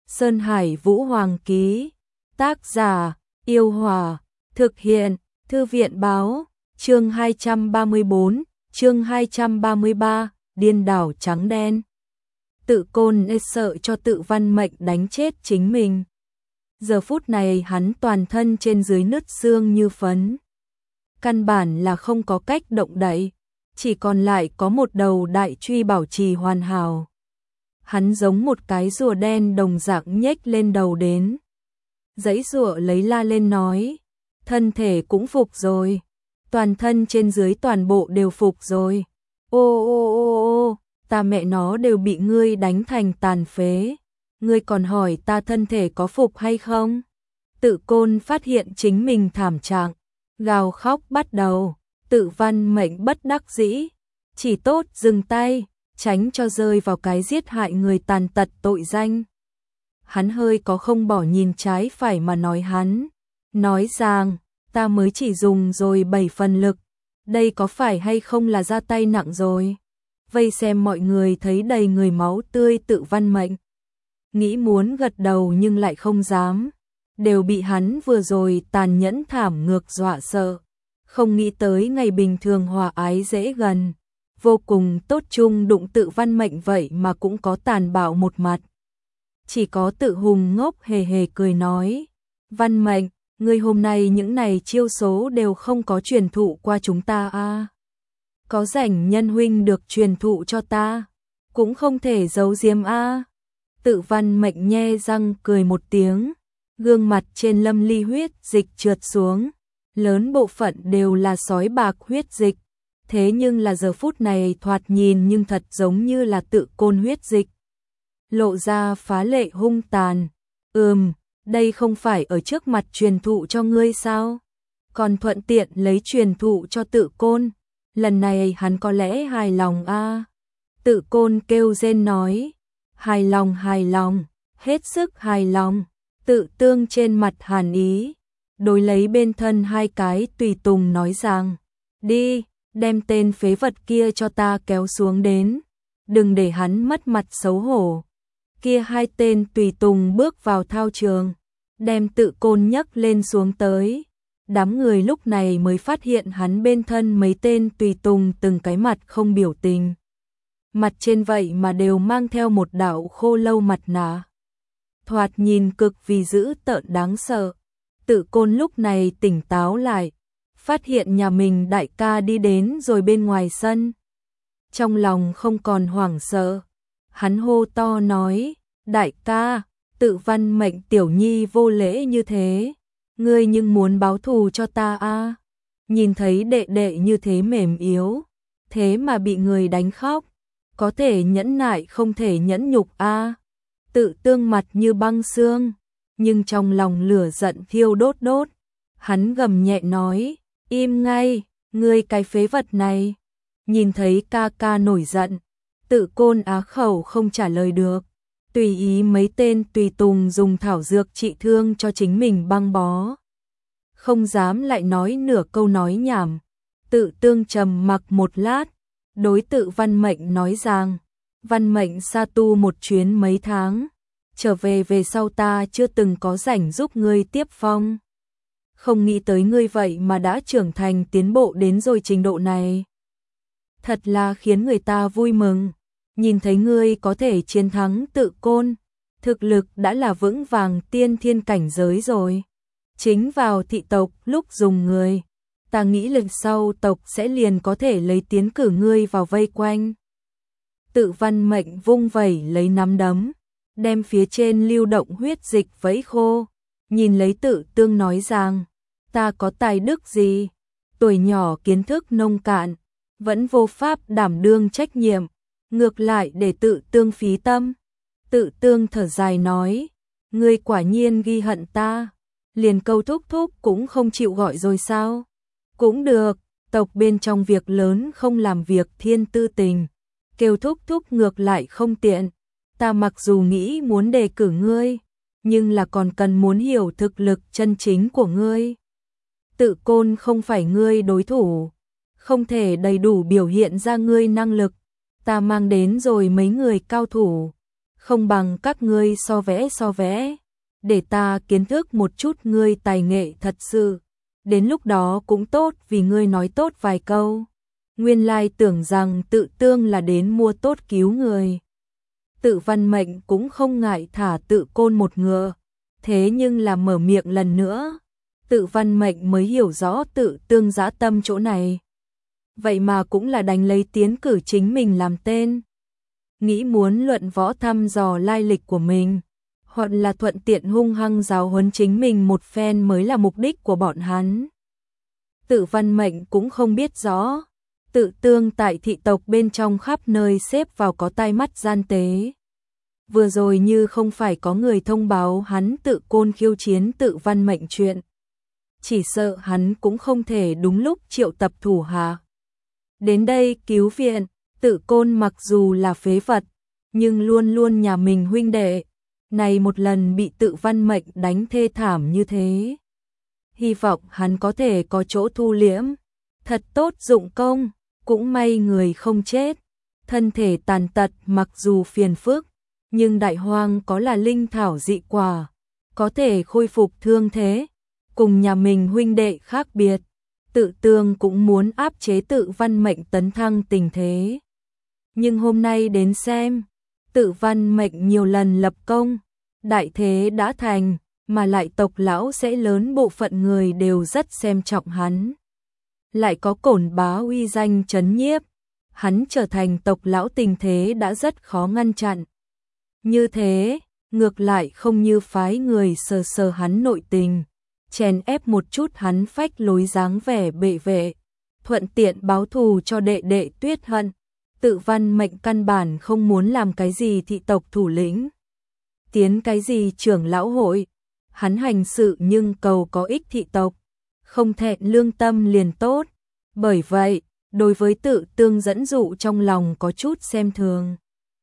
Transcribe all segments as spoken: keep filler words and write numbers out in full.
Sơn Hải Vũ Hoàng ký. Tác giả, Yêu Hòa. Thực hiện, Thư viện báo. Chương hai trăm ba mươi bốn, chương hai trăm ba mươi ba, điên đảo trắng đen. Tự Côn e sợ cho Tự Văn Mệnh đánh chết chính mình. Giờ phút này hắn toàn thân trên dưới nứt xương như phấn. Căn bản là không có cách động đậy, chỉ còn lại có một đầu đại truy bảo trì hoàn hảo. Hắn giống một cái rùa đen đồng dạng nhếch lên đầu đến. Giãy giụa lấy la lên nói, thân thể cũng phục rồi, toàn thân trên dưới toàn bộ đều phục rồi. Ô ô ô ô, ta mẹ nó đều bị ngươi đánh thành tàn phế, ngươi còn hỏi ta thân thể có phục hay không? Tự Côn phát hiện chính mình thảm trạng, gào khóc bắt đầu. Tự Văn Mệnh bất đắc dĩ, chỉ tốt dừng tay, tránh cho rơi vào cái giết hại người tàn tật tội danh. Hắn hơi có không bỏ nhìn trái phải mà nói hắn, nói rằng, ta mới chỉ dùng rồi bảy phần lực, đây có phải hay không là ra tay nặng rồi. Vây xem mọi người thấy đầy người máu tươi Tự Văn Mệnh, nghĩ muốn gật đầu nhưng lại không dám, đều bị hắn vừa rồi tàn nhẫn thảm ngược dọa sợ. Không nghĩ tới ngày bình thường hòa ái dễ gần, vô cùng tốt chung đụng Tự Văn Mệnh vậy mà cũng có tàn bạo một mặt. Chỉ có Tự Hùng ngốc hề hề cười nói, Văn Mệnh, ngươi hôm nay những này chiêu số đều không có truyền thụ qua chúng ta a à? Có rảnh nhân huynh được truyền thụ cho ta, cũng không thể giấu giếm a à? Tự Văn Mệnh nhe răng cười một tiếng, gương mặt trên lâm ly huyết dịch trượt xuống. Lớn bộ phận đều là sói bạc huyết dịch, thế nhưng là giờ phút này thoạt nhìn nhưng thật giống như là Tự Côn huyết dịch. Lộ ra phá lệ hung tàn. Ừm, đây không phải ở trước mặt truyền thụ cho ngươi sao? Còn thuận tiện lấy truyền thụ cho Tự Côn. Lần này hắn có lẽ hài lòng a à? Tự Côn kêu rên nói, hài lòng hài lòng, hết sức hài lòng. Tự Tương trên mặt hàn ý, đối lấy bên thân hai cái tùy tùng nói rằng, đi, đem tên phế vật kia cho ta kéo xuống đến, đừng để hắn mất mặt xấu hổ. Kia hai tên tùy tùng bước vào thao trường, đem Tự Côn nhấc lên xuống tới. Đám người lúc này mới phát hiện hắn bên thân mấy tên tùy tùng từng cái mặt không biểu tình. Mặt trên vậy mà đều mang theo một đạo khô lâu mặt nạ. Thoạt nhìn cực vì dữ tợn đáng sợ. Tự Côn lúc này tỉnh táo lại, phát hiện nhà mình đại ca đi đến rồi bên ngoài sân. Trong lòng không còn hoảng sợ, hắn hô to nói, đại ca, Tự Văn Mệnh tiểu nhi vô lễ như thế, ngươi nhưng muốn báo thù cho ta a à? Nhìn thấy đệ đệ như thế mềm yếu, thế mà bị người đánh khóc, có thể nhẫn nại không thể nhẫn nhục a à? Tự Tương mặt như băng xương, nhưng trong lòng lửa giận thiêu đốt đốt. Hắn gầm nhẹ nói, im ngay, ngươi cái phế vật này. Nhìn thấy ca ca nổi giận, Tự Côn á khẩu không trả lời được, tùy ý mấy tên tùy tùng dùng thảo dược trị thương cho chính mình băng bó. Không dám lại nói nửa câu nói nhảm. Tự Tương trầm mặc một lát, đối Tự Văn Mệnh nói rằng, Văn Mệnh sa tu một chuyến mấy tháng, trở về về sau ta chưa từng có rảnh giúp ngươi tiếp phong. Không nghĩ tới ngươi vậy mà đã trưởng thành tiến bộ đến rồi trình độ này. Thật là khiến người ta vui mừng, nhìn thấy ngươi có thể chiến thắng Tự Côn, thực lực đã là vững vàng tiên thiên cảnh giới rồi. Chính vào thị tộc lúc dùng người, ta nghĩ lần sau tộc sẽ liền có thể lấy tiến cử ngươi vào vây quanh. Tự Văn Mệnh vung vẩy lấy nắm đấm, đem phía trên lưu động huyết dịch vẫy khô, nhìn lấy Tự Tương nói rằng, ta có tài đức gì, tuổi nhỏ kiến thức nông cạn, vẫn vô pháp đảm đương trách nhiệm, ngược lại để Tự Tương phí tâm. Tự Tương thở dài nói, ngươi quả nhiên ghi hận ta, liền câu thúc thúc cũng không chịu gọi rồi sao? Cũng được, tộc bên trong việc lớn không làm việc thiên tư tình, kêu thúc thúc ngược lại không tiện. Ta mặc dù nghĩ muốn đề cử ngươi, nhưng là còn cần muốn hiểu thực lực chân chính của ngươi. Tự Côn không phải ngươi đối thủ, không thể đầy đủ biểu hiện ra ngươi năng lực. Ta mang đến rồi mấy người cao thủ, không bằng các ngươi so vẽ so vẽ, để ta kiến thức một chút ngươi tài nghệ thật sự, đến lúc đó cũng tốt vì ngươi nói tốt vài câu. Nguyên lai tưởng rằng Tự Tương là đến mua tốt cứu người. Tự Văn Mệnh cũng không ngại thả Tự Côn một ngựa, thế nhưng là mở miệng lần nữa, Tự Văn Mệnh mới hiểu rõ Tự Tương dã tâm chỗ này. Vậy mà cũng là đánh lấy tiến cử chính mình làm tên. Nghĩ muốn luận võ thăm dò lai lịch của mình, hoặc là thuận tiện hung hăng giáo huấn chính mình một phen mới là mục đích của bọn hắn. Tự Văn Mệnh cũng không biết rõ, Tự Tương tại thị tộc bên trong khắp nơi xếp vào có tai mắt gian tế. Vừa rồi như không phải có người thông báo hắn Tự Côn khiêu chiến Tự Văn Mệnh chuyện, chỉ sợ hắn cũng không thể đúng lúc triệu tập thủ hạ đến đây cứu viện. Tự Côn mặc dù là phế vật, nhưng luôn luôn nhà mình huynh đệ, này một lần bị Tự Văn Mệnh đánh thê thảm như thế, hy vọng hắn có thể có chỗ thu liễm, thật tốt dụng công. Cũng may người không chết, thân thể tàn tật mặc dù phiền phức, nhưng đại hoang có là linh thảo dị quả, có thể khôi phục thương thế. Cùng nhà mình huynh đệ khác biệt, Tự Tương cũng muốn áp chế Tự Văn Mệnh tấn thăng tình thế. Nhưng hôm nay đến xem, Tự Văn Mệnh nhiều lần lập công, đại thế đã thành, mà lại tộc lão sẽ lớn bộ phận người đều rất xem trọng hắn. Lại có Cổn Bá uy danh trấn nhiếp, hắn trở thành tộc lão tình thế đã rất khó ngăn chặn. Như thế, ngược lại không như phái người sờ sờ hắn nội tình, chèn ép một chút hắn phách lối dáng vẻ bệ vệ, thuận tiện báo thù cho đệ đệ Tuyết Hận. Tự Văn Mệnh căn bản không muốn làm cái gì thị tộc thủ lĩnh, tiến cái gì trưởng lão hội, hắn hành sự nhưng cầu có ích thị tộc, không thẹn lương tâm liền tốt. Bởi vậy, đối với Tự Tương dẫn dụ trong lòng có chút xem thường.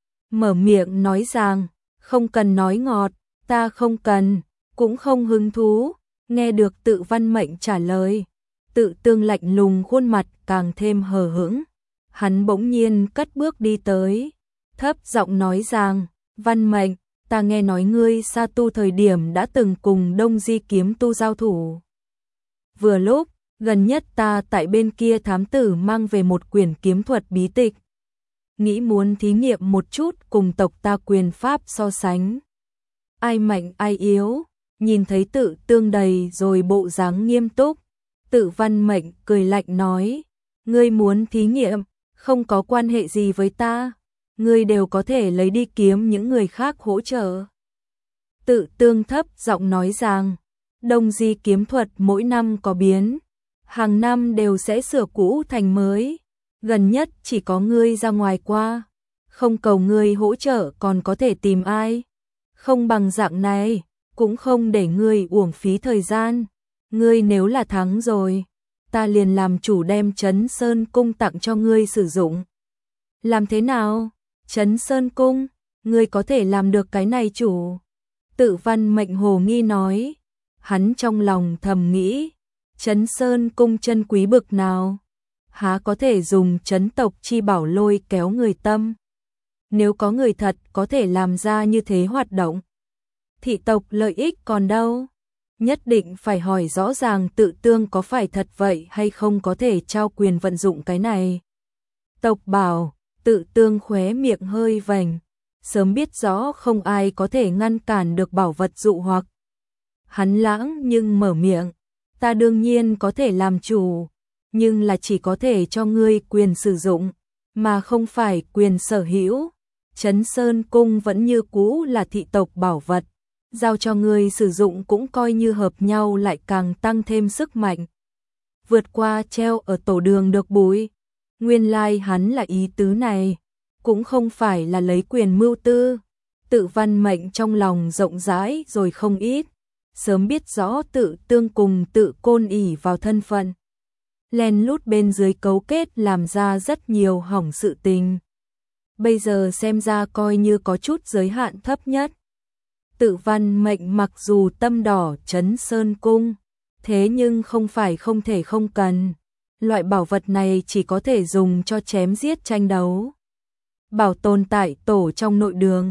Mở miệng nói rằng, không cần nói ngọt, ta không cần, cũng không hứng thú. Nghe được Tự Văn Mệnh trả lời, Tự Tương lạnh lùng khuôn mặt càng thêm hờ hững. Hắn bỗng nhiên cất bước đi tới, thấp giọng nói rằng, Văn Mệnh, ta nghe nói ngươi Sa Tu thời điểm đã từng cùng Đông Di kiếm tu giao thủ. Vừa lúc, gần nhất ta tại bên kia thám tử mang về một quyển kiếm thuật bí tịch, nghĩ muốn thí nghiệm một chút cùng tộc ta quyền pháp so sánh. Ai mạnh ai yếu, nhìn thấy Tự Tương đầy rồi bộ dáng nghiêm túc, Tự Văn Mệnh cười lạnh nói, ngươi muốn thí nghiệm, không có quan hệ gì với ta, ngươi đều có thể lấy đi kiếm những người khác hỗ trợ. Tự Tương thấp giọng nói rằng, Đông Di kiếm thuật mỗi năm có biến, hàng năm đều sẽ sửa cũ thành mới, gần nhất chỉ có ngươi ra ngoài qua, không cầu ngươi hỗ trợ còn có thể tìm ai, không bằng dạng này, cũng không để ngươi uổng phí thời gian, ngươi nếu là thắng rồi, ta liền làm chủ đem Trấn Sơn Cung tặng cho ngươi sử dụng. Làm thế nào? Trấn Sơn Cung, ngươi có thể làm được cái này chủ? Tự Văn Mệnh hồ nghi nói, hắn trong lòng thầm nghĩ, Trấn Sơn Cung chân quý bực nào, há có thể dùng trấn tộc chi bảo lôi kéo người tâm. Nếu có người thật có thể làm ra như thế hoạt động, thị tộc lợi ích còn đâu? Nhất định phải hỏi rõ ràng Tự Tương có phải thật vậy hay không có thể trao quyền vận dụng cái này. Tộc bảo, Tự Tương khóe miệng hơi vành, sớm biết rõ không ai có thể ngăn cản được bảo vật dụ hoặc. Hắn lãng nhưng mở miệng, ta đương nhiên có thể làm chủ, nhưng là chỉ có thể cho ngươi quyền sử dụng, mà không phải quyền sở hữu. Trấn Sơn Cung vẫn như cũ là thị tộc bảo vật, giao cho ngươi sử dụng cũng coi như hợp nhau lại càng tăng thêm sức mạnh. Vượt qua treo ở tổ đường được búi, nguyên lai hắn là ý tứ này, cũng không phải là lấy quyền mưu tư. Tự Văn Mệnh trong lòng rộng rãi rồi không ít, sớm biết rõ Tự Tương cùng Tự Côn ỷ vào thân phận, len lút bên dưới cấu kết làm ra rất nhiều hỏng sự tình. Bây giờ xem ra coi như có chút giới hạn thấp nhất. Tự Văn Mệnh mặc dù tâm đỏ Trấn Sơn Cung, thế nhưng không phải không thể không cần. Loại bảo vật này chỉ có thể dùng cho chém giết tranh đấu, bảo tồn tại tổ trong nội đường.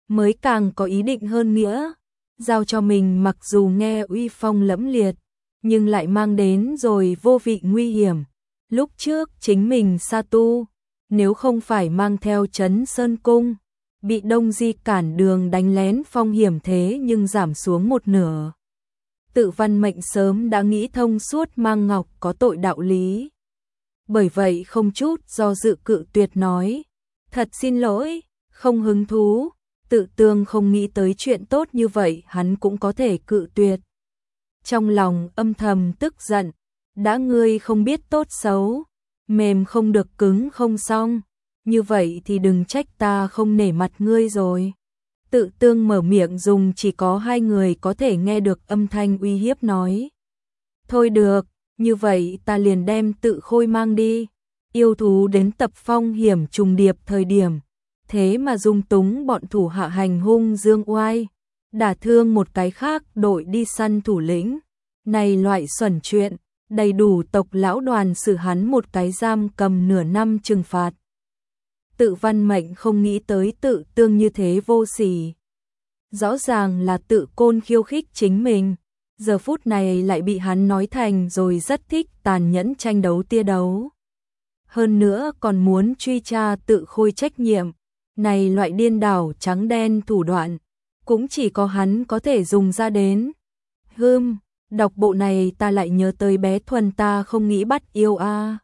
mới càng có ý định hơn nghĩa. Giao cho mình mặc dù nghe uy phong lẫm liệt, nhưng lại mang đến rồi vô vị nguy hiểm. Lúc trước chính mình sa tu, nếu không phải mang theo Trấn Sơn Cung, bị Đông Di cản đường đánh lén phong hiểm thế nhưng giảm xuống một nửa. Tự Văn Mệnh sớm đã nghĩ thông suốt mang ngọc có tội đạo lý. Bởi vậy không chút do dự cự tuyệt nói, thật xin lỗi, không hứng thú. Tự Tương không nghĩ tới chuyện tốt như vậy hắn cũng có thể cự tuyệt. Trong lòng âm thầm tức giận, đã ngươi không biết tốt xấu, mềm không được cứng không xong, như vậy thì đừng trách ta không nể mặt ngươi rồi. Tự Tương mở miệng dùng chỉ có hai người có thể nghe được âm thanh uy hiếp nói. Thôi được, như vậy ta liền đem Tự Khôi mang đi. Yêu thú đến tập phong hiểm trùng điệp thời điểm, thế mà dung túng bọn thủ hạ hành hung dương oai, đả thương một cái khác đội đi săn thủ lĩnh. Này loại xuẩn chuyện, đầy đủ tộc lão đoàn xử hắn một cái giam cầm nửa năm trừng phạt. Tự Văn Mệnh không nghĩ tới Tự Tương như thế vô sỉ. Rõ ràng là Tự Côn khiêu khích chính mình, giờ phút này lại bị hắn nói thành rồi rất thích tàn nhẫn tranh đấu tia đấu. Hơn nữa còn muốn truy tra Tự Khôi trách nhiệm, này loại điên đảo trắng đen thủ đoạn, cũng chỉ có hắn có thể dùng ra đến. Hừm, đọc bộ này ta lại nhớ tới bé Thuần ta không nghĩ bắt yêu a. À.